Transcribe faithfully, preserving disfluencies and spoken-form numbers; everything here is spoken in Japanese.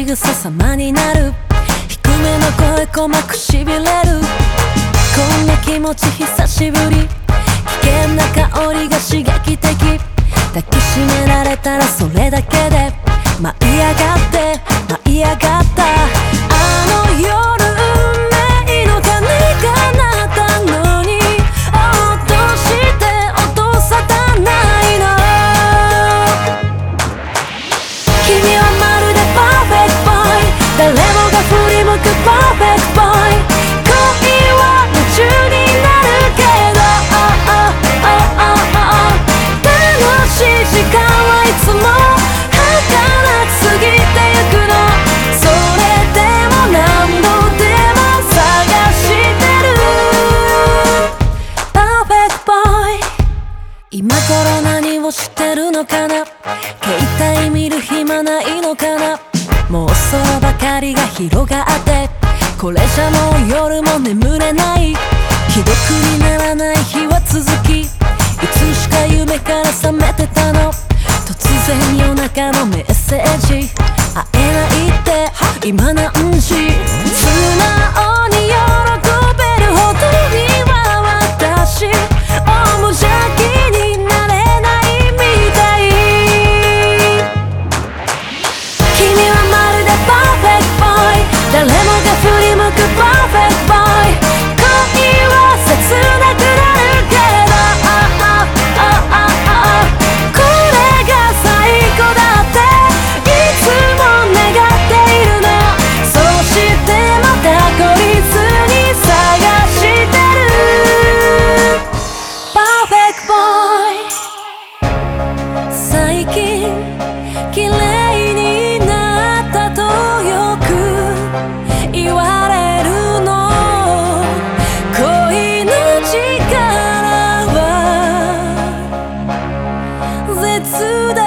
仕草様になる。低めの声鼓膜しびれる。こんな気持ち久しぶり。危険な香りが刺激的。抱きしめられたらそれだけで舞い上がって舞い上がった。あの夜運命の鐘が鳴ったのに落として落とさないの。君はまるでパーフェクトボーイ。誰もが振り向くパーフェクトボーイ。恋は夢中になるけど楽しい時間はいつも儚すぎてゆくの。それでも何度でも探してるパーフェクトボーイ。今頃何をしてるのかな。携帯見る暇ないのかな。妄想ばかりが広がってこれじゃもう夜も眠れない。既読にならない日は続きいつしか夢から覚めてたの。突然夜中のメッセージ会えないって今何時。素直に喜べるほどには私無邪気になれないみたい。君はまるでパーフェクトボーイ。誰もが振り向くパーフェクトボーイ。恋は切なくなるけどこれが最後だっていつも願っているの。そしてまた懲りずに探してるパーフェクトボーイ。最近綺麗になったとよく言われるの。恋の力は絶大